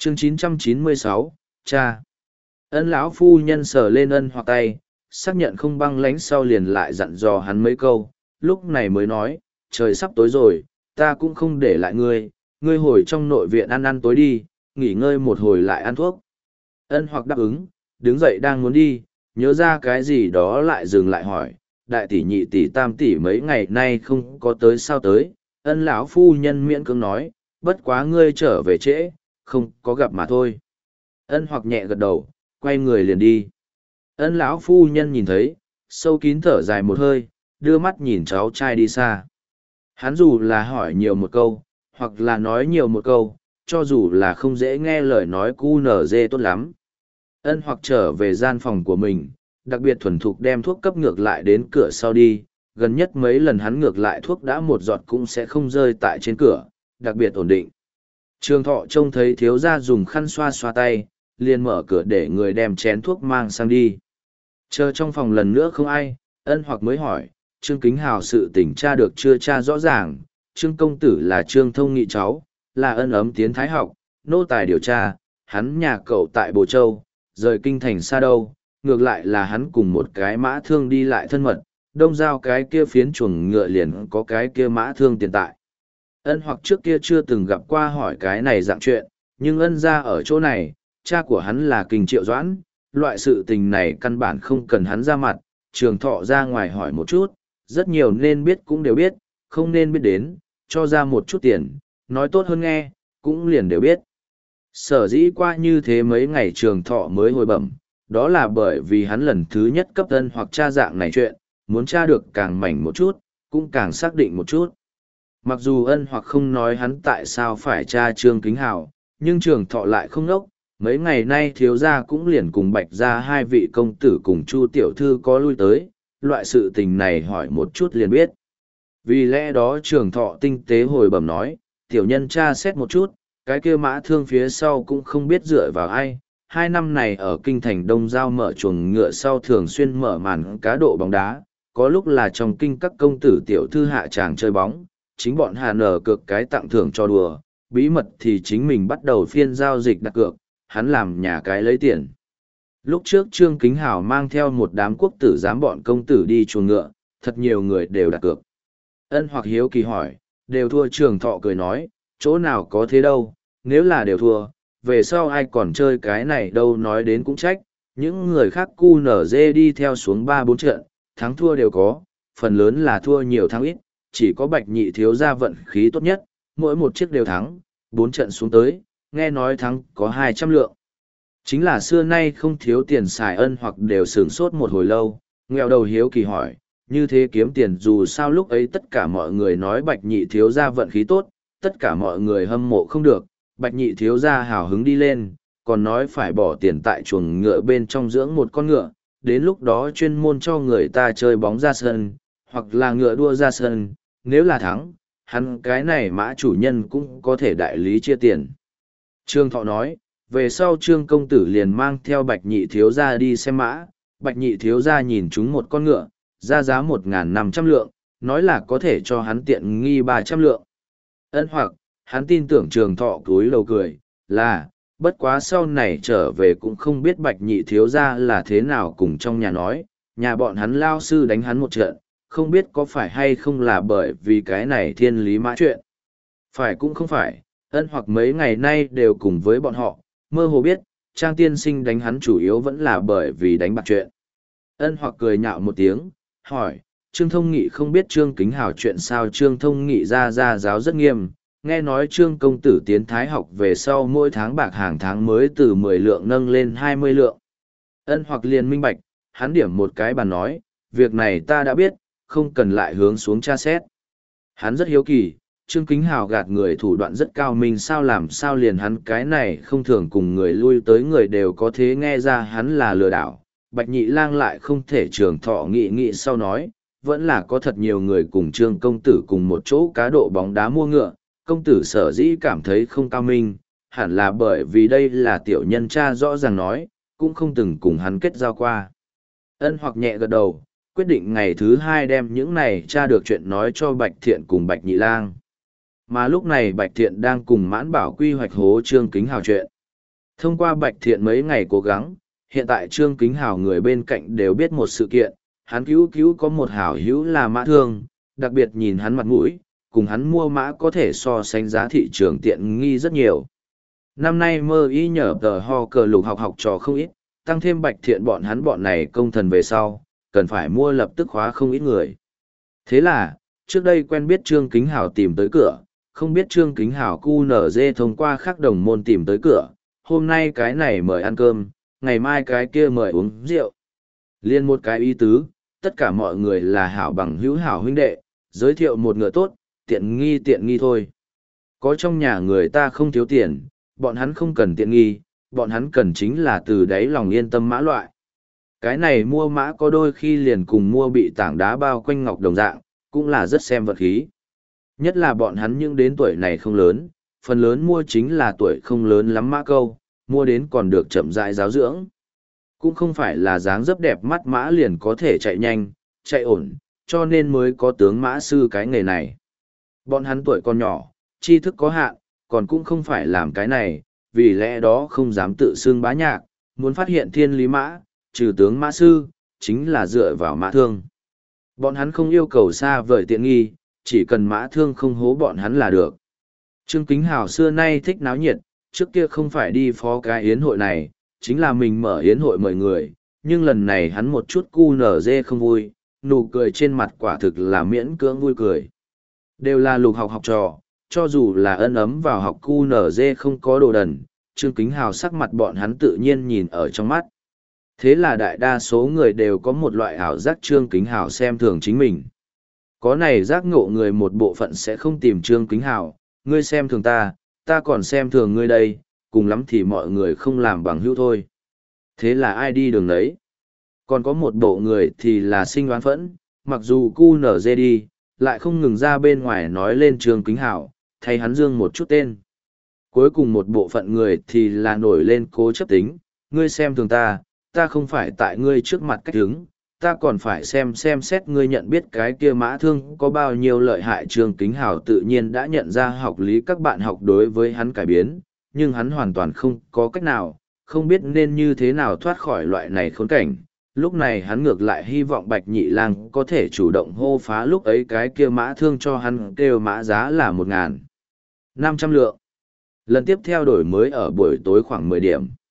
Chương 996, cha. Ân lão phu nhân sờ lên Ân Hoặc tay, xác nhận không băng lãnh sau liền lại dặn dò hắn mấy câu, lúc này mới nói, trời sắp tối rồi, ta cũng không để lại ngươi, ngươi hồi trong nội viện ăn ăn tối đi, nghỉ ngơi một hồi lại ăn thuốc. Ân Hoặc đáp ứng, đứng dậy đang muốn đi, nhớ ra cái gì đó lại dừng lại hỏi, đại tỷ nhị tỷ tam tỷ mấy ngày nay không có tới sao tới. Ân lão phu nhân miễn cưỡng nói, bất quá ngươi trở về trễ, không có gặp mà thôi. Ân Hoặc nhẹ gật đầu, quay người liền đi. Ân lão phu nhân nhìn thấy, sâu kín thở dài một hơi, đưa mắt nhìn cháu trai đi xa. Hắn dù là hỏi nhiều một câu, hoặc là nói nhiều một câu, cho dù là không dễ nghe lời nói cu nở dê tốt lắm. Ân Hoặc trở về gian phòng của mình, đặc biệt thuần thục đem thuốc cấp ngược lại đến cửa sau đi, gần nhất mấy lần hắn ngược lại thuốc đã một giọt cũng sẽ không rơi tại trên cửa, đặc biệt ổn định. Trường Thọ trông thấy thiếu gia dùng khăn xoa xoa tay, liền mở cửa để người đem chén thuốc mang sang đi. Chờ trong phòng lần nữa không ai, Ân Hoặc mới hỏi, Trương Kính Hào sự tình tra được chưa tra rõ ràng, Trương công tử là Trương Thông Nghị cháu, là ân ấm tiến thái học, nô tài điều tra, hắn nhà cậu tại Bồ Châu, rời kinh thành xa đâu, ngược lại là hắn cùng một cái mã thương đi lại thân mật, đông giao cái kia phiến chuồng ngựa liền có cái kia mã thương tiền tại. Ân Hoặc trước kia chưa từng gặp qua hỏi cái này dạng chuyện, nhưng ân ra ở chỗ này, cha của hắn là Kinh Triệu Doãn, loại sự tình này căn bản không cần hắn ra mặt, Trường Thọ ra ngoài hỏi một chút, rất nhiều nên biết cũng đều biết, không nên biết đến, cho ra một chút tiền, nói tốt hơn nghe, cũng liền đều biết. Sở dĩ qua như thế mấy ngày Trường Thọ mới hồi bẩm, đó là bởi vì hắn lần thứ nhất cấp Ân Hoặc tra dạng này chuyện, muốn tra được càng mảnh một chút, cũng càng xác định một chút. Mặc dù Ân Hoặc không nói hắn tại sao phải tra Trương Kính Hào, nhưng Trường Thọ lại không ngốc, mấy ngày nay thiếu gia cũng liền cùng Bạch gia hai vị công tử cùng Chu tiểu thư có lui tới, loại sự tình này hỏi một chút liền biết. Vì lẽ đó Trường Thọ tinh tế hồi bẩm nói, tiểu nhân tra xét một chút, cái kia mã thương phía sau cũng không biết dựa vào ai. 2 năm này ở kinh thành Đông Giao mở chuồng ngựa sau thường xuyên mở màn cá độ bóng đá, có lúc là trong kinh các công tử tiểu thư hạ tràng chơi bóng, chính bọn hà nở cược cái tặng thưởng cho đùa, bí mật thì chính mình bắt đầu phiên giao dịch đặt cược, hắn làm nhà cái lấy tiền. Lúc trước Trương Kính Hào mang theo một đám quốc tử giám bọn công tử đi chuồng ngựa, thật nhiều người đều đặt cược. Ân Hoặc hiếu kỳ hỏi, đều thua. Trường Thọ cười nói, chỗ nào có thế đâu, nếu là đều thua, về sau ai còn chơi cái này đâu, nói đến cũng trách, những người khác cu nở dê đi theo xuống 3-4 trận, thắng thua đều có, phần lớn là thua nhiều thắng ít, chỉ có Bạch nhị thiếu gia vận khí tốt nhất, mỗi một chiếc đều thắng, 4 trận xuống tới, nghe nói thắng có 200 lượng. Chính là xưa nay không thiếu tiền xài. Ân Hoặc đều sửng sốt một hồi lâu, nghèo đầu hiếu kỳ hỏi, như thế kiếm tiền dù sao lúc ấy tất cả mọi người nói Bạch nhị thiếu gia vận khí tốt, tất cả mọi người hâm mộ không được, Bạch nhị thiếu gia hào hứng đi lên, còn nói phải bỏ tiền tại chuồng ngựa bên trong dưỡng một con ngựa, đến lúc đó chuyên môn cho người ta chơi bóng ra sân, hoặc là ngựa đua ra sân, nếu là thắng, hắn cái này mã chủ nhân cũng có thể đại lý chia tiền. Trương Thọ nói, về sau Trương công tử liền mang theo Bạch nhị thiếu gia đi xem mã, Bạch nhị thiếu gia nhìn chúng một con ngựa, ra giá 1.500 lượng, nói là có thể cho hắn tiện nghi 300 lượng. Ân Hoặc, hắn tin tưởng Trường Thọ cúi đầu cười, là, bất quá sau này trở về cũng không biết Bạch nhị thiếu gia là thế nào cùng trong nhà nói, nhà bọn hắn lao sư đánh hắn một trận, không biết có phải hay không là bởi vì cái này thiên lý mã chuyện. Phải cũng không phải, Ân Hoặc mấy ngày nay đều cùng với bọn họ, mơ hồ biết, Trang tiên sinh đánh hắn chủ yếu vẫn là bởi vì đánh bạc chuyện. Ân Hoặc cười nhạo một tiếng, hỏi, Trương Thông Nghị không biết Trương Kính Hào chuyện sao? Trương Thông Nghị ra giáo rất nghiêm, nghe nói Trương công tử tiến thái học về sau mỗi tháng bạc hàng tháng mới từ 10 lượng nâng lên 20 lượng. Ân Hoặc liền minh bạch, hắn điểm một cái bàn nói, việc này ta đã biết, không cần lại hướng xuống tra xét. Hắn rất hiếu kỳ, Trương Kính Hào gạt người thủ đoạn rất cao minh, sao làm sao liền hắn cái này không thường cùng người lui tới người đều có thế nghe ra hắn là lừa đảo. Bạch nhị lang lại không thể. Trường Thọ nghị sau nói, vẫn là có thật nhiều người cùng Trương công tử cùng một chỗ cá độ bóng đá mua ngựa, công tử sở dĩ cảm thấy không cao minh, hẳn là bởi vì đây là tiểu nhân cha rõ ràng nói, cũng không từng cùng hắn kết giao qua. Ân Hoặc nhẹ gật đầu, quyết định ngày thứ 2 đem những này tra được chuyện nói cho Bạch Thiện cùng Bạch Nhị Lang. Mà lúc này Bạch Thiện đang cùng Mãn Bảo quy hoạch hố Trương Kính Hào chuyện. Thông qua Bạch Thiện mấy ngày cố gắng, hiện tại Trương Kính Hào người bên cạnh đều biết một sự kiện, hắn cứu cứu có một hảo hữu là Mã Thương, đặc biệt nhìn hắn mặt mũi, cùng hắn mua mã có thể so sánh giá thị trường tiện nghi rất nhiều. Năm nay mơ ý nhờ tờ ho cờ lục học trò không ít, tăng thêm Bạch Thiện bọn này công thần về sau, cần phải mua lập tức khóa không ít người. Thế là, trước đây quen biết Trương Kính Hào tìm tới cửa, không biết Trương Kính Hào QNZ thông qua khác đồng môn tìm tới cửa, hôm nay cái này mời ăn cơm, ngày mai cái kia mời uống rượu. Liên một cái ý tứ, tất cả mọi người là hảo bằng hữu hảo huynh đệ, giới thiệu một ngựa tốt, tiện nghi thôi. Có trong nhà người ta không thiếu tiền, bọn hắn không cần tiện nghi, bọn hắn cần chính là từ đáy lòng yên tâm mã loại. Cái này mua mã có đôi khi liền cùng mua bị tảng đá bao quanh ngọc đồng dạng, cũng là rất xem vật khí. Nhất là bọn hắn những đến tuổi này không lớn, phần lớn mua chính là tuổi không lớn lắm mã câu, mua đến còn được chậm rãi giáo dưỡng. Cũng không phải là dáng dấp đẹp mắt mã liền có thể chạy nhanh, chạy ổn, cho nên mới có tướng mã sư cái nghề này. Bọn hắn tuổi còn nhỏ, tri thức có hạn, còn cũng không phải làm cái này, vì lẽ đó không dám tự xưng bá nhạc, muốn phát hiện thiên lý mã, trừ tướng mã sư, chính là dựa vào mã thương. Bọn hắn không yêu cầu xa vời tiện nghi, chỉ cần mã thương không hố bọn hắn là được. Trương Kính Hào xưa nay thích náo nhiệt, trước kia không phải đi phó cái yến hội này, chính là mình mở yến hội mời người, nhưng lần này hắn một chút cu nở dê không vui, nụ cười trên mặt quả thực là miễn cưỡng vui cười. Đều là lục học trò, cho dù là ân ấm vào học cu nở dê không có đồ đần, Trương Kính Hào sắc mặt bọn hắn tự nhiên nhìn ở trong mắt. Thế là đại đa số người đều có một loại ảo giác Trương Kính Hào xem thường chính mình. Có này giác ngộ người một bộ phận sẽ không tìm Trương Kính Hào, ngươi xem thường ta, ta còn xem thường ngươi đây, cùng lắm thì mọi người không làm bằng hữu thôi. Thế là ai đi đường đấy? Còn có một bộ người thì là sinh oán phẫn, mặc dù cu nở dê đi, lại không ngừng ra bên ngoài nói lên Trương Kính Hào, thay hắn dương một chút tên. Cuối cùng một bộ phận người thì là nổi lên cố chấp tính, ngươi xem thường ta, ta không phải tại ngươi trước mặt cách hứng, ta còn phải xem xét ngươi nhận biết cái kia mã thương có bao nhiêu lợi hại. Trương Kính Hào tự nhiên đã nhận ra học lý các bạn học đối với hắn cải biến, nhưng hắn hoàn toàn không có cách nào, không biết nên như thế nào thoát khỏi loại này khốn cảnh. Lúc này hắn ngược lại hy vọng Bạch Nhị Lang có thể chủ động hô phá lúc ấy cái kia mã thương cho hắn kêu mã giá là 1.500 lượng. Lần tiếp theo đổi mới ở buổi tối khoảng 10 điểm.